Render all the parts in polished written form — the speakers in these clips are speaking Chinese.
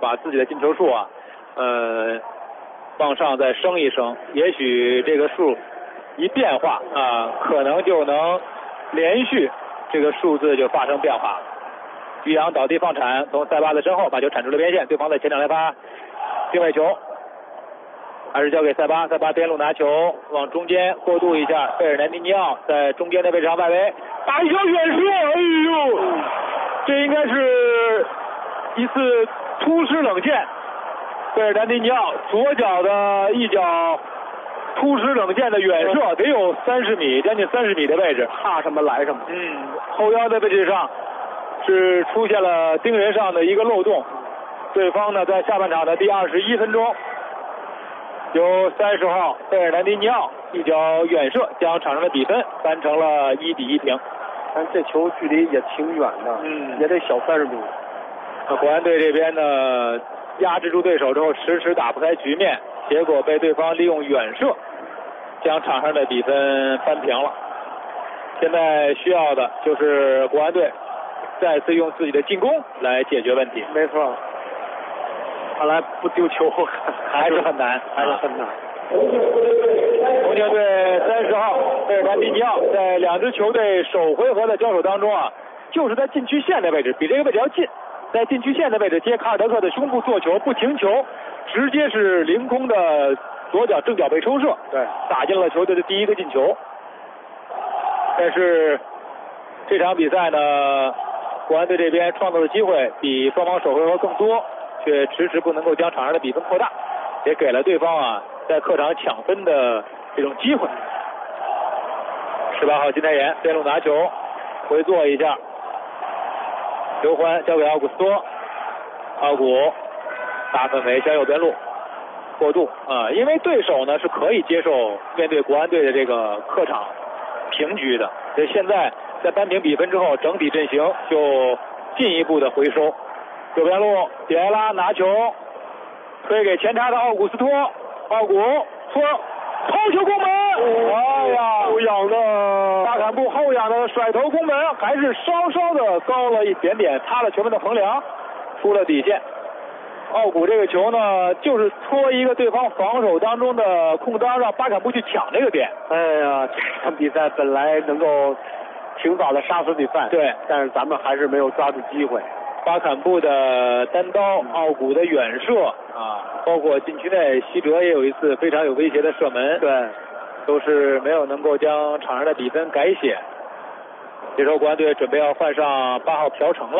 把自己的进球数啊，往上再升一升，也许这个数一变化啊，可能就能连续这个数字就发生变化。于洋倒地放铲，从塞巴的身后把球铲出了边线，对方在前场来发定位球，还是交给塞巴，塞巴边路拿球往中间过渡一下，费尔南迪尼奥在中间的位置上外围打一脚远射，哎呦，这应该是一次突施冷箭。费尔南迪尼奥左脚的一脚突施冷箭的远射，得有30米，将近30米的位置， 怕什么来什么。 后腰的位置上是出现了盯人上的一个漏洞。对方呢，在下半场的第21分钟，由30号费尔南迪尼奥一脚远射将场上的比分扳成了1-1平。 但这球距离也挺远的，也得小30米。 国安队这边呢，压制住对手之后，迟迟打不开局面，结果被对方利用远射将场上的比分扳平了。现在需要的就是国安队再次用自己的进攻来解决问题。 没错，看来不丢球还是很难， 还是很难。 红星队30号费尔南迪尼奥在两支球队首回合的交手当中啊，就是在禁区线的位置，比这个位置要近，在禁区线的位置接卡尔德克的胸部做球，不停球，直接是凌空的左脚正脚背抽射， 对， 打进了球队的第一个进球。但是这场比赛呢，国安队这边创造的机会比双方首回合更多，却迟迟不能够将场上的比分扩大，也给了对方啊在客场抢分的这种机会。18号金泰妍边路拿球回做一下，刘欢交给奥古斯多，奥古大范围向右边路过渡啊，因为对手呢是可以接受面对国安队的这个客场平局的，所以现在在扳平比分之后，整体阵型就进一步的回收。右边路比埃拉拿球推给前插的奥古斯托，奥古托头球攻门，哎呀， 后仰的巴坎布后仰的甩头攻门，还是稍稍的高了一点点，擦了球门的横梁，出了底线。奥古这个球呢，就是戳一个对方防守当中的空当，让巴坎布去抢这个点。 哎呀，这场比赛本来能够挺早的杀死比赛， 对， 但是咱们还是没有抓住机会。 巴坎布的单刀，奥古的远射啊，包括禁区内西哲也有一次非常有威胁的射门， 对， 都是没有能够将场上的比分改写。这时候国安队准备要换上8号朴成了，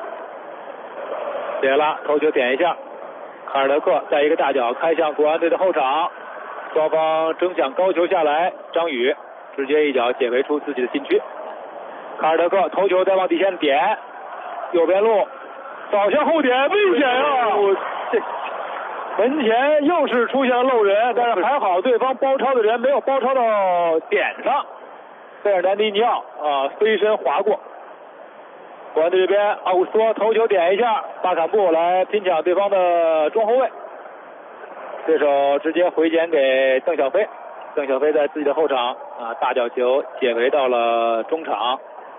谢拉头球点一下，卡尔德克在一个大脚开向国安队的后场，双方争抢高球下来，张宇直接一脚解围出自己的禁区，卡尔德克头球再往底线点，右边路倒向后点，危险啊！这门前又是出现了漏人，但是还好对方包抄的人没有包抄到点上，费尔南迪尼奥飞身划过。国安队这边奥古斯托头球点一下，巴坎布来拼抢对方的中后卫，对手直接回捡给邓小飞，邓小飞在自己的后场大角球解围到了中场。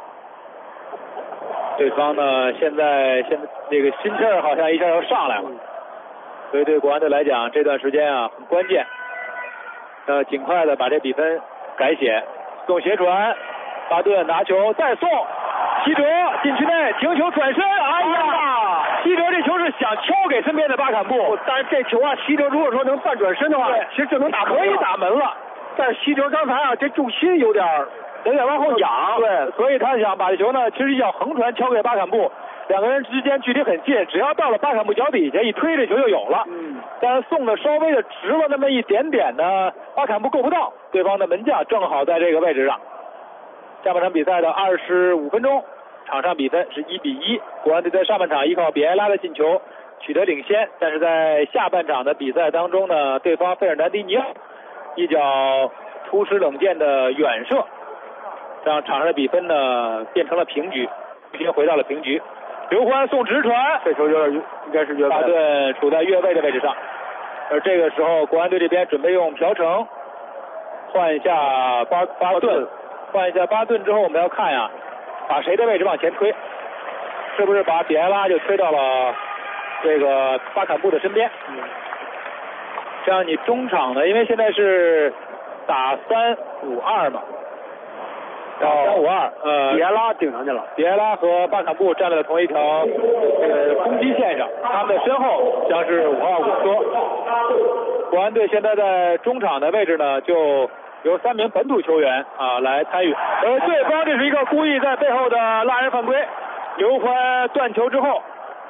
对方呢现在这个心气儿好像一下要上来了，所以对国安队来讲这段时间很关键，尽快的把这比分改写。送斜传，巴顿拿球再送，西哲禁区内停球转身，哎呀，西哲这球是想敲给身边的巴坎布， 但是这球西哲如果说能半转身的话，其实就能打可以打门了。 但是西哲刚才这重心有点往后仰， 对， 所以他想把这球呢，其实要横传敲给巴坎布，两个人之间距离很近，只要到了巴坎布脚底下一推，这球就有了。但是送的稍微的直了那么一点点呢，巴坎布够不到，对方的门将正好在这个位置上。下半场比赛的25分钟，场上比分是1-1，国安队在上半场依靠比埃拉的进球取得领先，但是在下半场的比赛当中呢，对方费尔南迪尼奥一脚突施冷箭的远射，让场上的比分呢变成了平局，又回到了平局。刘欢送直传， 这球有点应该是越位， 巴顿处在越位的位置上，而这个时候国安队这边准备用朴成换一下巴顿，换一下巴顿之后，我们要看把谁的位置往前推，是不是把比埃拉就推到了这个巴坎布的身边。这样你中场呢，因为现在是打3-5-2嘛，打3-5-2， 比埃拉顶上去了， 比埃拉和巴坎布站在了同一条攻击线上，他们的身后将是5号古斯托。国安队现在在中场的位置呢，就由3名本土球员来参与，而对方这是一个故意在背后的拉人犯规，刘欢断球之后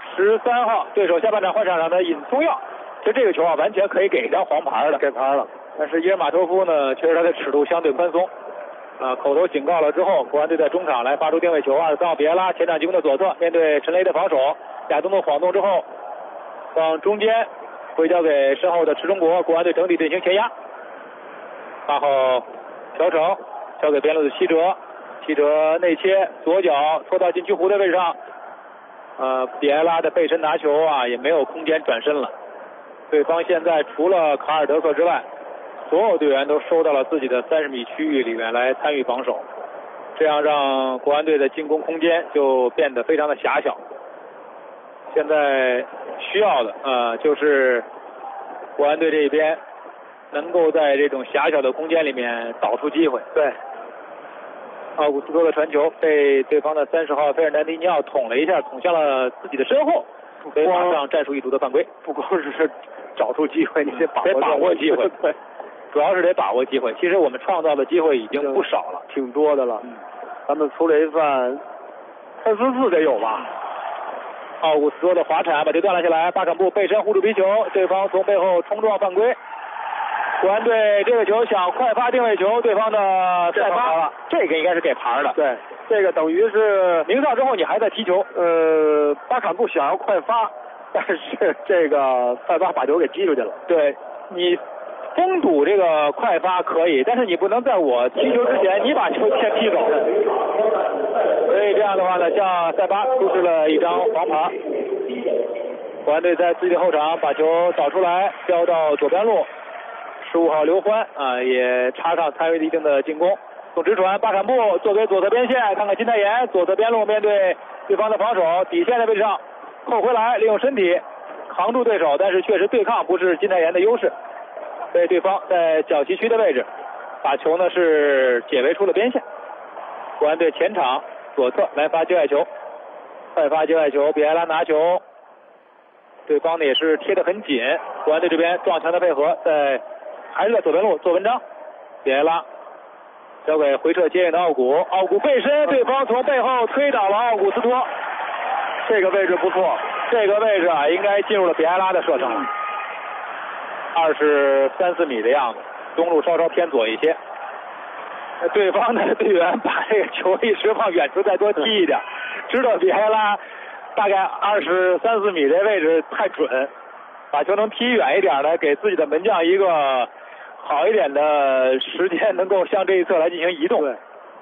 ，13号对手下半场换场上的尹松耀，其实这个球完全可以给一张黄牌的， 给牌了。 但是伊尔马托夫呢，确实他的尺度相对宽松，口头警告了之后，国安队在中场来发出定位球，23号比埃拉前场进攻的左侧，面对陈雷的防守，亚东的晃动之后，往中间回交给身后的池中国，国安队整体队形前压。8号乔成交给边路的西哲，西哲内切左脚戳到禁区弧的位置上，比埃拉的背身拿球也没有空间转身了。对方现在除了卡尔德克之外，所有队员都收到了自己的30米区域里面来参与防守，这样让国安队的进攻空间就变得非常的狭小。现在需要的就是国安队这边能够在这种狭小的空间里面导出机会。 对， 奥古斯托的传球被对方的30号费尔南迪尼奥捅了一下，捅向了自己的身后，被马上战术意图的犯规。 不光是找出机会，你得把握机会。 对， 主要是得把握机会。其实我们创造的机会已经不少了， 挺多的了。咱们出了一犯3-4-4得有吧？ 奥古斯托的滑铲把球断了下来，巴坎布背身护住皮球，对方从背后冲撞犯规。国安队这个球想快发定位球，对方的赛巴，这个应该是给牌的。 对，这个等于是鸣哨之后你还在踢球。 巴坎布想要快发，但是这个赛巴把球给击出去了。 对，你封堵这个快发可以，但是你不能在我踢球之前你把球先踢走。所以这样的话呢，向塞巴出示了一张黄牌。国安队在自己的后场把球导出来，交到左边路，15号刘欢也插上参与了一定的进攻，送直传，巴坎布做给左侧边线，看看金泰妍左侧边路面对对方的防守，底线的位置上扣回来，利用身体扛住对手，但是确实对抗不是金泰妍的优势，被对方在脚旗区的位置把球呢是解围出了边线。国安队前场左侧来发界外球，快发界外球，比埃拉拿球，对方呢也是贴得很紧，国安队这边撞墙的配合，还是在左边路做文章，比埃拉交给回撤接应的奥古，奥古背身，对方从背后推倒了奥古斯托，这个位置不错，这个位置应该进入了比埃拉的射程，23-4米的样子，中路稍稍偏左一些。对方的队员把这个球一直往远处再多踢一点，知道比埃拉大概23-4米这位置太准，把球能踢远一点呢，给自己的门将一个好一点的时间，能够向这一侧来进行移动。 对，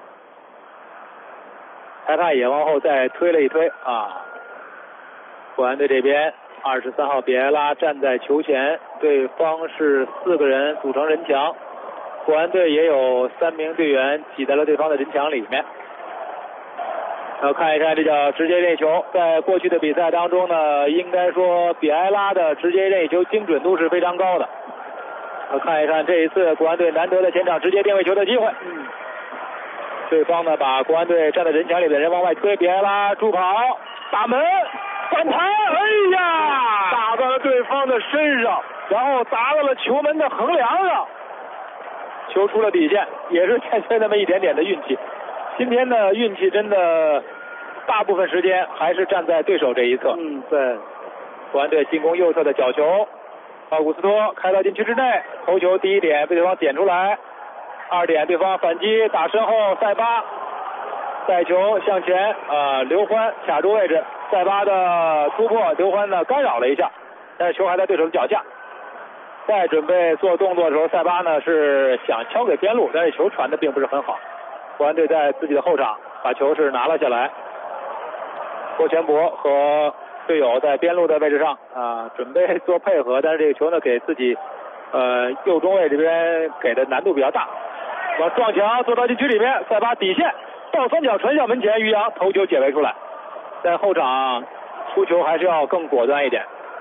裁判也往后再推了一推国安队这边23号比埃拉站在球前，对方是4个人组成人墙，国安队也有3名队员挤在了对方的人墙里面。然后看一看这叫直接任意球，在过去的比赛当中呢，应该说比埃拉的直接任意球精准度是非常高的。看一看这一次国安队难得的前场直接定位球的机会。对方呢把国安队站在人墙里的人往外推，比埃拉助跑打门反弹，哎呀， 打到了对方的身上， 然后砸到了球门的横梁上，球出了底线，也是欠缺那么一点点的运气。今天的运气真的大部分时间还是站在对手这一侧。 对， 国安队进攻右侧的角球，奥古斯托开到禁区之内，头球第一点被对方点出来，2点对方反击打身后，塞巴带球向前，刘欢卡住位置，塞巴的突破，刘欢呢干扰了一下，但是球还在对手的脚下。在准备做动作的时候，塞巴呢是想敲给边路，但是球传的并不是很好。国安队在自己的后场把球是拿了下来，郭全博和队友在边路的位置上准备做配合，但是这个球呢给自己右中卫这边给的难度比较大，往撞墙做到禁区里面，塞巴底线倒三角传向门前，于洋头球解围出来。在后场出球还是要更果断一点。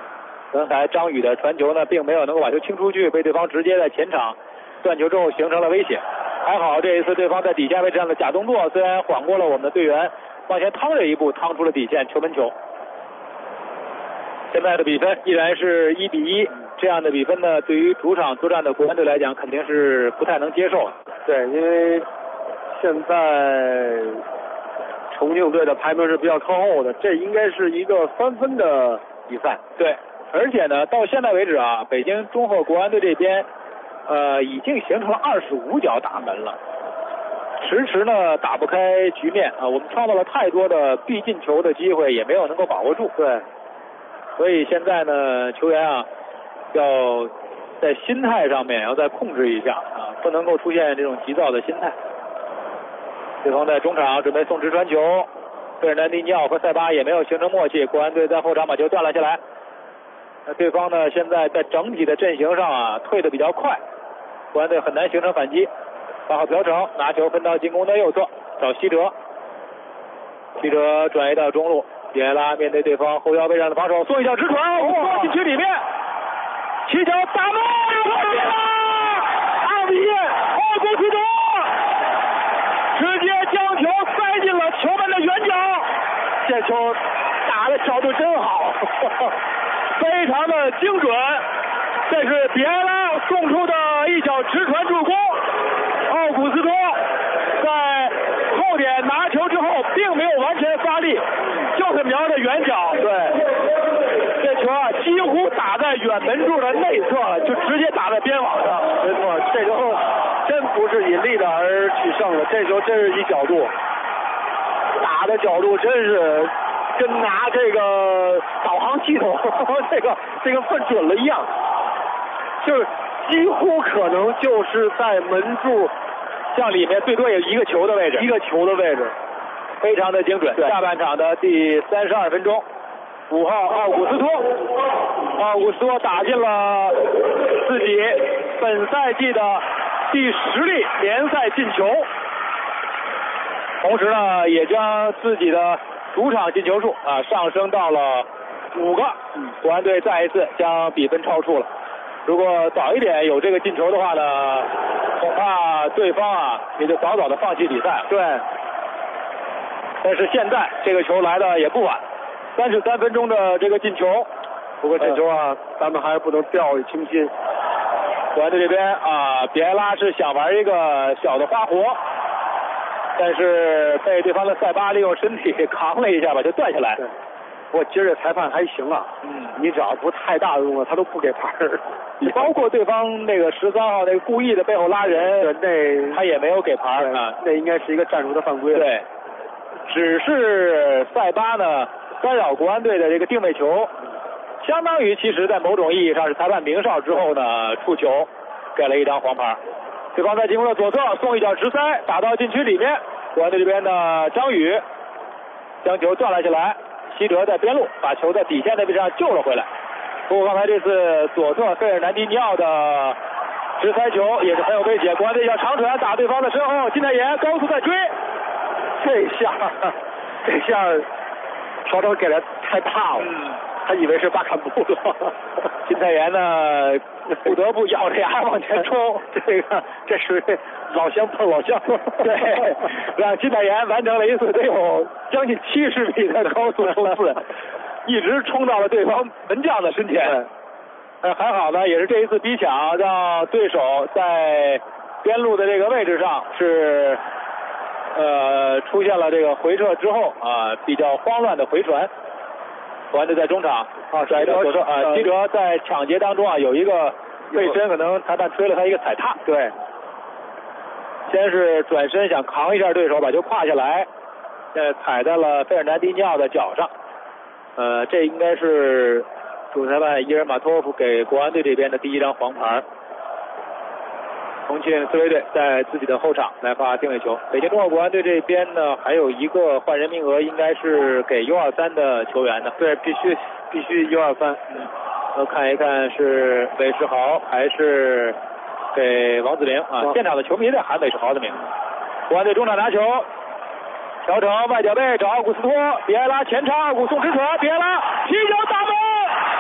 刚才张宇的传球呢，并没有能够把球清出去，被对方直接在前场断球之后形成了威胁。还好这一次对方在底线位置上的假动作，虽然晃过了我们的队员，往前趟了一步，趟出了底线，球门球。现在的比分依然是1-1，这样的比分呢，对于主场作战的国安队来讲，肯定是不太能接受的。 对，因为现在重庆队的排名是比较靠后的，这应该是一个3分的比赛。 对，而且呢，到现在为止啊，北京中赫国安队这边，已经形成了25脚打门了，迟迟呢打不开局面啊。我们创造了太多的必进球的机会，也没有能够把握住。 对， 所以现在呢，球员啊，要在心态上面要再控制一下啊，不能够出现这种急躁的心态。对方在中场准备送直传球，费尔南迪尼奥和塞巴也没有形成默契，国安队在后场把球断了下来。那对方呢，现在在整体的阵型上啊，退得比较快，国安队很难形成反击。8号朴成拿球分到进攻的右侧，找西哲，西哲转移到中路，比埃拉面对对方后腰位上的防守，送一脚直传，哇，禁区里面，起脚打门，破门了！2-1，奥古斯托直接将球塞进了球门的远角， 这球打的角度真好， 非常的精准。这是比埃拉送出的一脚直传助攻，奥古斯托在后点拿球之后，并没有完全发力，就是瞄着远角。 对， 这球啊，几乎打在远门柱的内侧了，就直接打在边网上。 没错，这球真不是引力的而取胜的，这球真是一角度，打的角度真是跟拿这个导航系统这个分准了一样，就是几乎可能就是在门柱像里面最多有一个球的位置，非常的精准。下半场的第32分钟，5号奥古斯托打进了自己本赛季的第10粒联赛进球，同时呢，也将自己的主场进球数上升到了5个。国安队再一次将比分超出了。如果早一点有这个进球的话呢，恐怕对方啊也就早早的放弃比赛。 对， 但是现在这个球来的也不晚，33分钟的这个进球。 不过这球啊，咱们还是不能掉以轻心。 国安队这边啊，比埃拉是想玩一个小的花活，但是被对方的塞巴利用身体扛了一下，把球断下来。 不过今儿这裁判还行啊，你只要不太大的动作，他都不给牌儿。 包括对方那个13号那个故意的背后拉人， 那他也没有给牌儿啊， 那应该是一个战术的犯规。 对，只是塞巴呢干扰国安队的这个定位球，相当于其实在某种意义上是裁判鸣哨之后呢触球，给了一张黄牌。对方在进攻的左侧送一脚直塞，打到禁区里面，国安队这边的张宇将球断了下来。西哲在边路把球在底线那位置上救了回来。不过刚才这次左侧费尔南迪尼奥的直塞球也是很有威胁，国安队要长传打对方的身后，金泰妍高速在追， 这下调整给的太大了，他以为是巴坎布了。 金泰妍呢不得不咬着牙往前冲， 这属于老乡碰老乡。 对，让金泰妍完成了一次得有将近70米的高速冲刺，一直冲到了对方门将的身前。还好呢，也是这一次逼抢让对手在边路的这个位置上是出现了这个回撤之后比较慌乱的回传。国安队在中场甩到左侧西哲在抢劫当中有一个背身，可能裁判吹了他一个踩踏。 对， 先是转身想扛一下对手，把球胯下来，踩在了费尔南迪尼奥的脚上。这应该是主裁判伊尔马托夫给国安队这边的第一张黄牌。重庆刺猬队在自己的后场来发定位球。北京中赫国安队这边呢，还有一个换人名额，应该是给U23的球员的。 对，必须U23。 我看一看是韦世豪还是给王子凌现场的球迷在喊韦世豪的名字。国安队中场拿球，调整外脚背找奥古斯托，比埃拉前插，奥古送直传，比埃拉起脚打门。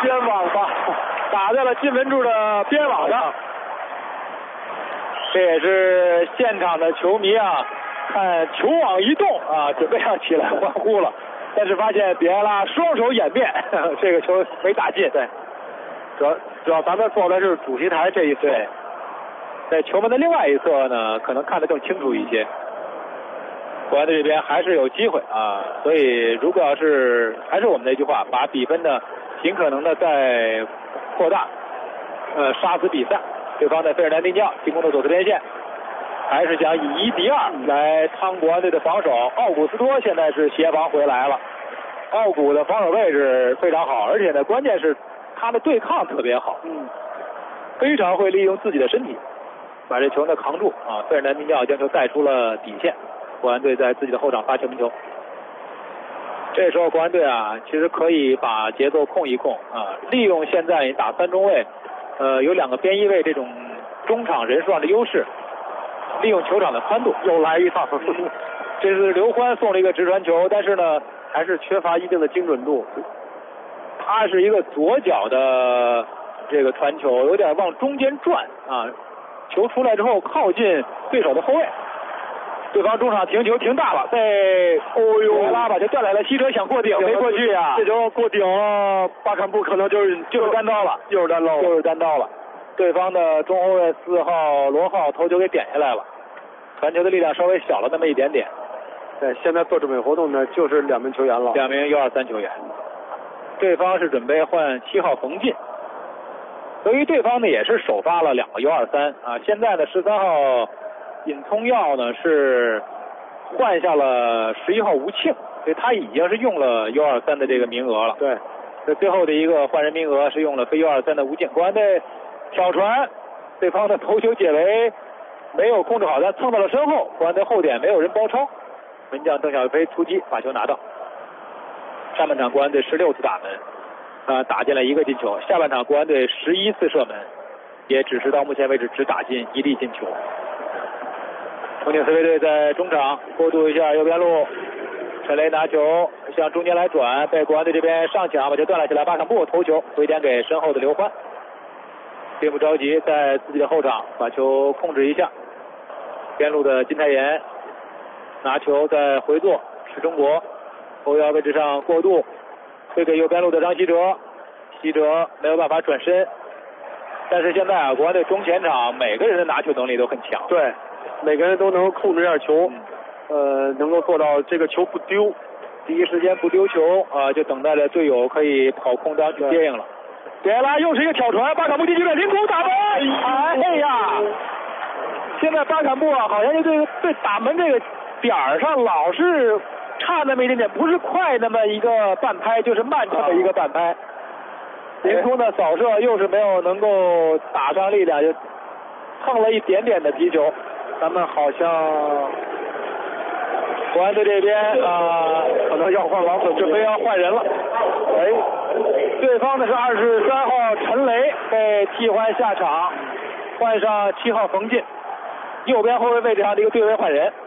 边网吧， 打在了金文柱的边网上。这也是现场的球迷啊，看球网一动啊，准备要起来欢呼了，但是发现比埃拉双手掩面，这个球没打进。对， 主要咱们坐的是主席台这一侧， 在球门的另外一侧呢，可能看得更清楚一些。国安队这边还是有机会啊，所以如果要是还是我们那句话，把比分呢尽可能的再扩大，杀死比赛。对方的费尔南迪尼奥进攻的左侧边线，还是想以1敌2来趟国安队的防守。奥古斯托现在是协防回来了，奥古的防守位置非常好，而且呢，关键是他的对抗特别好，非常会利用自己的身体把这球呢扛住啊。费尔南迪尼奥将球带出了底线，国安队在自己的后场发球门球。这时候国安队啊，其实可以把节奏控一控啊，利用现在打3中卫。有2个边翼位这种中场人数上的优势，利用球场的宽度， 又来一套。 这是刘欢送了一个直传球，但是呢， 还是缺乏一定的精准度。 他是一个左脚的这个传球，有点往中间转啊，球出来之后靠近对手的后卫，对方中场停球停大了，被拉把球断来了，西车想过顶没过去啊， 这球过顶了，巴坎布可能就是单刀了， 又是单刀了。 对方的中后卫4号罗浩头球给点下来了，传球的力量稍微小了那么一点点。 对，现在做准备活动呢，就是2名球员了 ，2名123球员。对方是准备换7号冯进，由于对方呢也是首发了2个123啊，现在呢13号尹聪耀呢是换下了11号吴庆，所以他已经是用了123的这个名额了。 对， 这最后的一个换人名额是用了非123的吴庆。国安队挑传，对方的头球解围没有控制好，但蹭到了身后，国安队后点没有人包抄，门将邓小飞突击把球拿到。上半场国安队16次打门，打进了1个进球。下半场国安队11次射门，也只是到目前为止只打进1粒进球。重庆斯威队在中场过渡一下右边路，陈雷拿球向中间来转，被国安队这边上抢把球断了起来，巴坎布头球回点给身后的刘欢，并不着急，在自己的后场把球控制一下。边路的金泰妍拿球再回做，是中国后腰位置上过渡，推给右边路的张稀哲，稀哲没有办法转身，但是现在啊，国安队中前场每个人的拿球能力都很强， 对，每个人都能控制一下球，能够做到这个球不丢， 第一时间不丢球啊，就等待着队友可以跑空当去接应了。比埃拉又是一个挑传，巴坎布进去了，凌空打门，哎呀！现在巴坎布啊，好像就对打门这个点儿上老是差那么一点点，不是快那么一个半拍，就是慢这么一个半拍。凌空的扫射又是没有能够打上力量，就蹭了一点点的皮球。咱们好像国安队这边可能要换王子， 准备要换人了。对方的是23号陈雷被替换下场，换上7号冯进，右边后卫位置上的一个对位换人。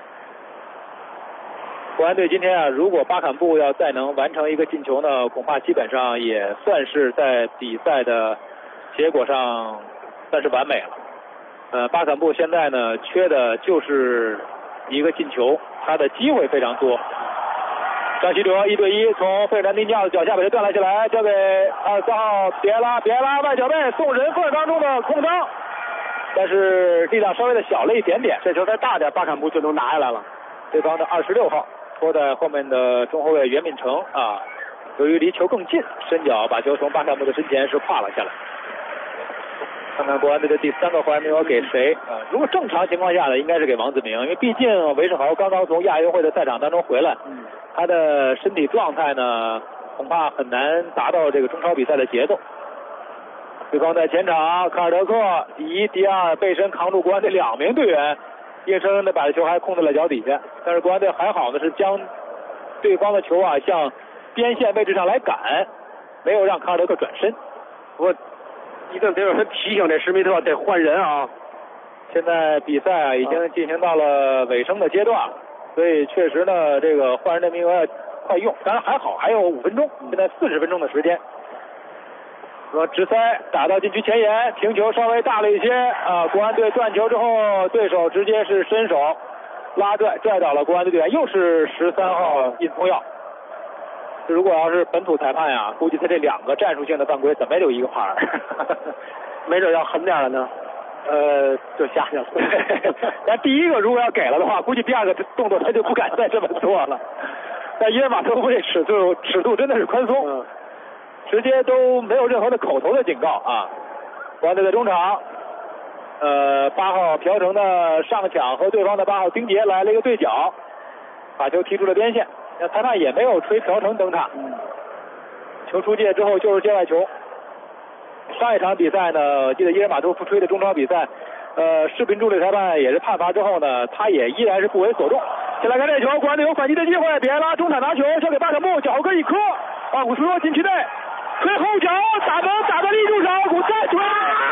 国安队今天啊，如果巴坎布要再能完成一个进球呢，恐怕基本上也算是在比赛的结果上算是完美了。巴坎布现在呢缺的就是一个进球，他的机会非常多。张稀哲1对1从费尔南迪尼奥的脚下把球断了下来，交给23号比埃拉外脚背送人缝当中的空当，但是力量稍微的小了一点点， 这球再大点巴坎布就能拿下来了。 对方的26号拖在后面的中后卫袁敏成啊，由于离球更近，伸脚把球从巴坎布的身前是跨了下来。看看国安队的第3个换人名额给谁啊？如果正常情况下呢，应该是给王子明，因为毕竟韦世豪刚刚从亚运会的赛场当中回来，他的身体状态呢，恐怕很难达到这个中超比赛的节奏。对方在前场，卡尔德克以1敌2背身扛住国安队2名队员，硬生生的把球还控在了脚底下。但是国安队还好的是将对方的球啊向边线位置上来赶，没有让卡尔德克转身。 不过一顿得有人提醒这施密特得换人啊！ 现在比赛啊已经进行到了尾声的阶段，所以确实呢，这个换人的名额要快用。当然还好，还有5分钟，现在40分钟的时间。 说直塞打到禁区前沿，停球稍微大了一些啊！国安队断球之后，对手直接是伸手拉拽倒了国安队队员，又是13号殷聪耀。如果要是本土裁判呀，估计他这2个战术性的犯规怎么也有1个牌没准要狠点了呢。就下去了。 但第1个如果要给了的话，估计第2个动作他就不敢再这么做了。但伊尔马托夫这尺度真的是宽松，直接都没有任何的口头的警告啊！国安队在中场，8号朴成的上抢和对方的8号丁杰来了一个对角，把球踢出了边线。那裁判也没有吹朴成登塔，球出界之后就是界外球。上一场比赛呢，记得伊尔马托夫吹的中超比赛，视频助理裁判也是判罚之后呢，他也依然是不为所动。先来看这球，国安队有反击的机会，比埃拉中场拿球交给巴坎布，脚后跟一磕，奥古斯托禁区内推后脚打门，打到立柱上，奥古再推，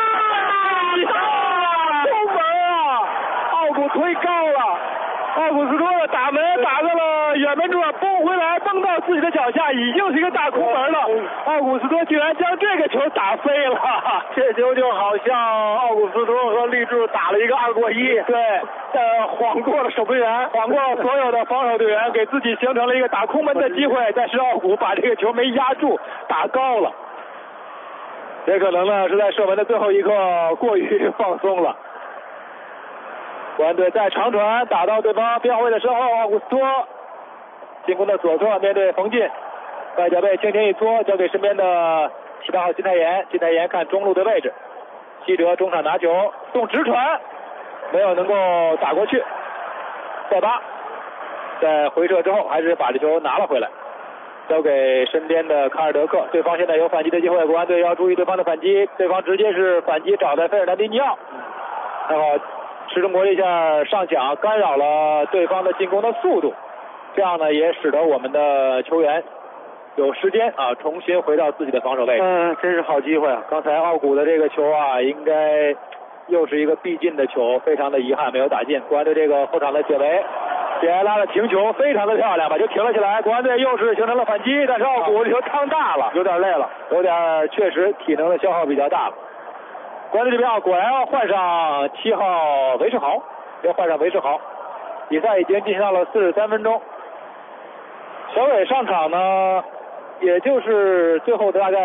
空门啊！奥古推高了，奥古斯托的打门打到了远门柱上，蹦回来蹦到自己的脚下，已经是一个大空门了。奥古斯托居然将这个球打飞了， 这球就好像奥古斯托和立柱打了一个2过1， 对，晃过了守门员，晃过了所有的防守队员，给自己形成了一个打空门的机会，但是奥古把这个球没压住，打高了。也可能呢是在射门的最后一刻过于放松了。国安队在长传打到对方边后卫的身后，奥古斯托进攻的左侧面对冯进，外脚背轻轻一搓，交给身边的18号金泰妍，金泰妍看中路的位置，西哲中场拿球送直传，没有能够打过去。塞巴在回撤之后还是把这球拿了回来，交给身边的卡尔德克，对方现在有反击的机会，国安队要注意对方的反击，对方直接是反击找在费尔南迪尼奥，然后池中国一下上抢干扰了对方的进攻的速度，这样呢也使得我们的球员有时间啊重新回到自己的防守位置。 真是好机会啊！ 刚才奥古的这个球啊，应该又是一个必进的球，非常的遗憾没有打进。国安队这个后场的解围，比埃拉的停球非常的漂亮，把球停了起来。国安队又是形成了反击，但是奥古这球趟大了， 有点累了， 有点确实体能的消耗比较大了。国安队这边果然要换上7号韦世豪，要换上韦世豪。比赛已经进行到了43分钟，小伟上场呢，也就是最后大概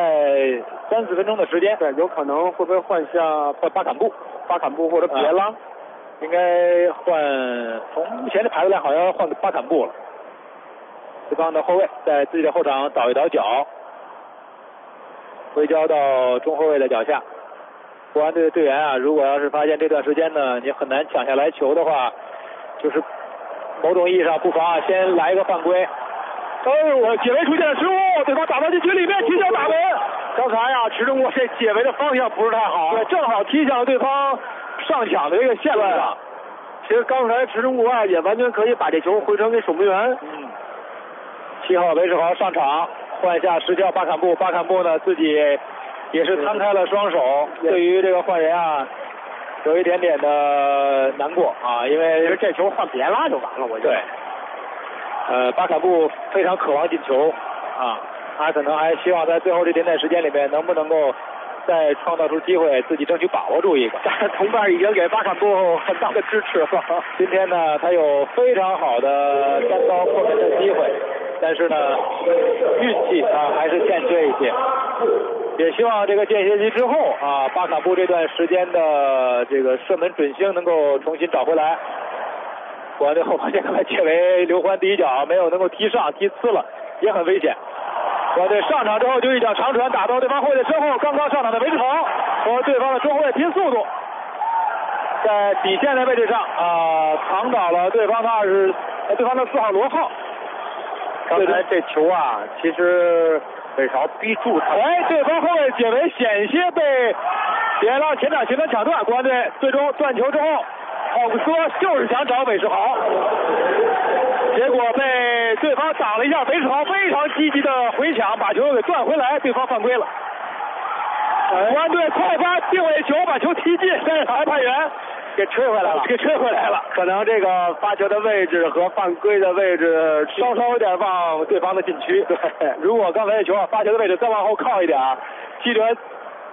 3-4分钟的时间。 对，有可能会不会换下巴坎布或者比埃拉，应该换。从目前的排位来，好像要换巴坎布了。对方的后卫在自己的后场倒一倒脚，回交到中后卫的脚下。国安队的队员啊，如果要是发现这段时间呢，你很难抢下来球的话，就是某种意义上不妨啊先来一个犯规。我解围出现了失误，对方打到禁区里面，踢向打门。 刚才呀，池中国这解围的方向不是太好， 对，正好踢向了对方上抢的这个线路上。 其实刚才池中国啊也完全可以把这球回传给守门员。 7号韦世豪上场，换下17号巴坎布。巴坎布呢自己也是摊开了双手，对于这个换人啊，有一点点的难过啊，因为这球换比埃拉就完了，我觉得。 对，巴坎布非常渴望进球啊，他可能还希望在最后这点点时间里面，能不能够再创造出机会，自己争取把握住一个。 但是同伴已经给巴坎布很大的支持了。 今天呢，他有非常好的单刀破门的机会，但是呢，运气啊还是欠缺一些。也希望这个间歇期之后啊，巴坎布这段时间的这个射门准星能够重新找回来。国安队后防线刚才解围，刘欢第一脚没有能够踢上，踢呲了，也很危险。国安队上场之后就一脚长传打到对方后卫的身后，刚刚上场的韦世豪和对方的中后卫拼速度，在底线的位置上扛倒了对方的4号罗浩。 刚才这球啊，其实韦世豪逼住他， 对方后卫解围险些被比埃拉前场形成抢断，国安队最终断球之后，奥古斯托就是想找韦世豪，结果被对方挡了一下，韦世豪非常积极的回抢，把球给断回来，对方犯规了。国安队快发定位球，把球踢进，但是裁判员给吹回来了， 可能这个发球的位置和犯规的位置稍有点往对方的禁区。对，如果刚才这球发球的位置再往后靠一点，西哲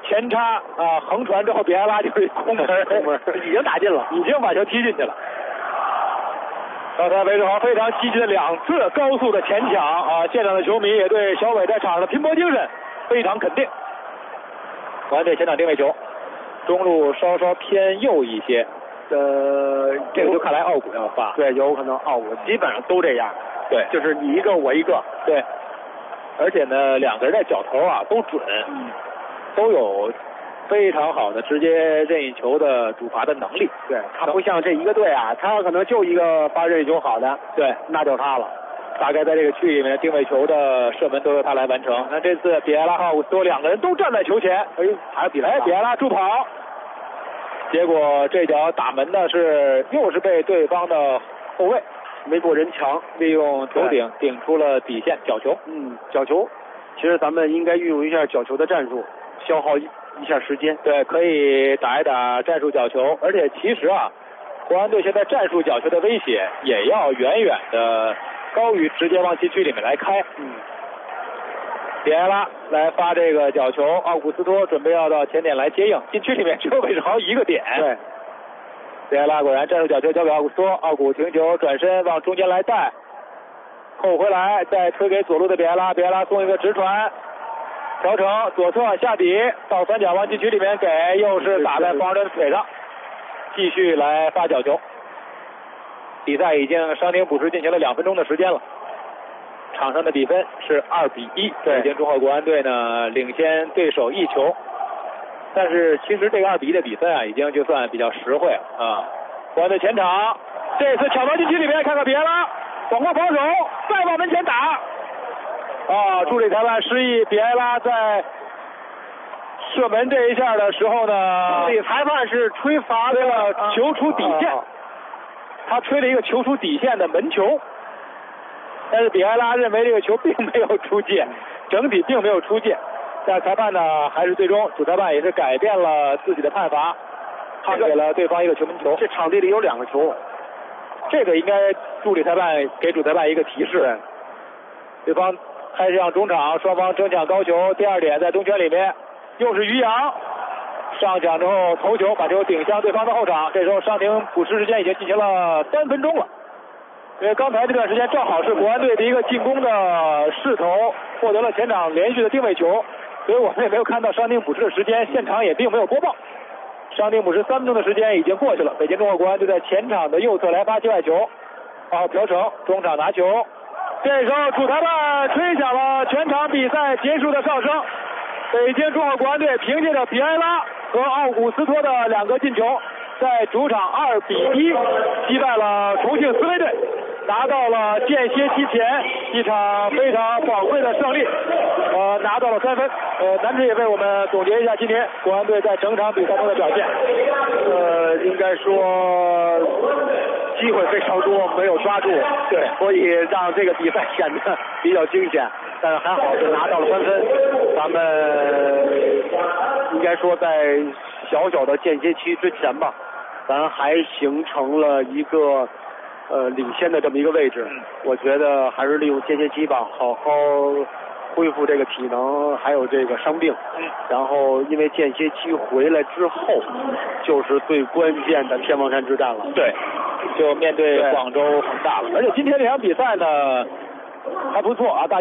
前插啊横传之后，比埃拉就是空门， 已经打进了， 已经把球踢进去了。刚才韦世豪非常积极的2次高速的前抢啊，现场的球迷也对小伟在场上的拼搏精神非常肯定。国安队前场定位球，中路稍稍偏右一些。这个就看来奥古要发。 对，有可能奥古基本上都这样。 对， 就是你一个我一个。 对，而且呢，2个人在脚头啊都准，都有非常好的直接任意球的主罚的能力。 对，他不像这一个队啊，他可能就一个发任意球好的， 对， 那就是他了。 大概在这个区域里面，定位球的射门都由他来完成。那这次比埃拉和奥古斯托2个人都站在球前， 还是比埃拉助跑，结果这脚打门的又是被对方的后卫没过人墙， 利用头顶顶出了底线角球。 角球，其实咱们应该运用一下角球的战术，消耗一下时间。 对，可以打一打战术角球，而且其实啊，国安队现在战术角球的威胁也要远远的高于直接往禁区里面来开。比埃拉来发这个角球，奥古斯托准备要到前点来接应，禁区里面只有韦世豪一个点。 对， 比埃拉果然战术角球交给奥古斯托，奥古停球转身往中间来带，后回来再推给左路的比埃拉，比埃拉送一个直传，调整左侧下底到3角往禁区里面给，又是打在防守的腿上，继续来发角球。比赛已经伤停补时进行了2分钟的时间了，场上的比分是2-1，北京中赫国安队呢领先对手1球。但是其实这个2-1的比分啊，已经就算比较实惠了啊。国安队前场这次抢到禁区里面，看看比埃拉广过防守，再往门前打。助理裁判示意比埃拉在射门这一下的时候呢， 助理裁判是吹罚了球出底线，他吹了一个球出底线的门球。但是比埃拉认为这个球并没有出界，整体并没有出界。但裁判呢，还是最终主裁判也是改变了自己的判罚，判给了对方一个球门球。 这场地里有2个球， 这个应该助理裁判给主裁判一个提示。对方开向中场，双方争抢高球。第2点在东圈里面，又是于洋上抢之后头球把球顶向对方的后场。这时候伤停补时时间已经进行了3分钟了。因为刚才这段时间正好是国安队的一个进攻的势头，获得了前场连续的定位球，所以我们也没有看到伤停补时的时间，现场也并没有播报。伤停补时3分钟的时间已经过去了，北京中赫国安队在前场的右侧来发界外球，朴成中场拿球，这时候主裁判吹响了全场比赛结束的哨声，北京中赫国安队凭借着比埃拉和奥古斯托的2个进球，在主场2-1击败了重庆斯威队，拿到了间歇期前一场非常宝贵的胜利，拿到了3分。男子也为我们总结一下今天国安队在整场比赛中的表现。 应该说机会非常多，没有抓住， 对， 所以让这个比赛显得比较惊险。但是还好是拿到了3分，咱们应该说在小小的间歇期之前吧，咱还形成了一个领先的这么一个位置。我觉得还是利用间歇期吧，好好恢复这个体能，还有这个伤病。然后因为间歇期回来之后，就是最关键的天王山之战了。 对，就面对广州恒大了。而且今天这场比赛呢还不错啊。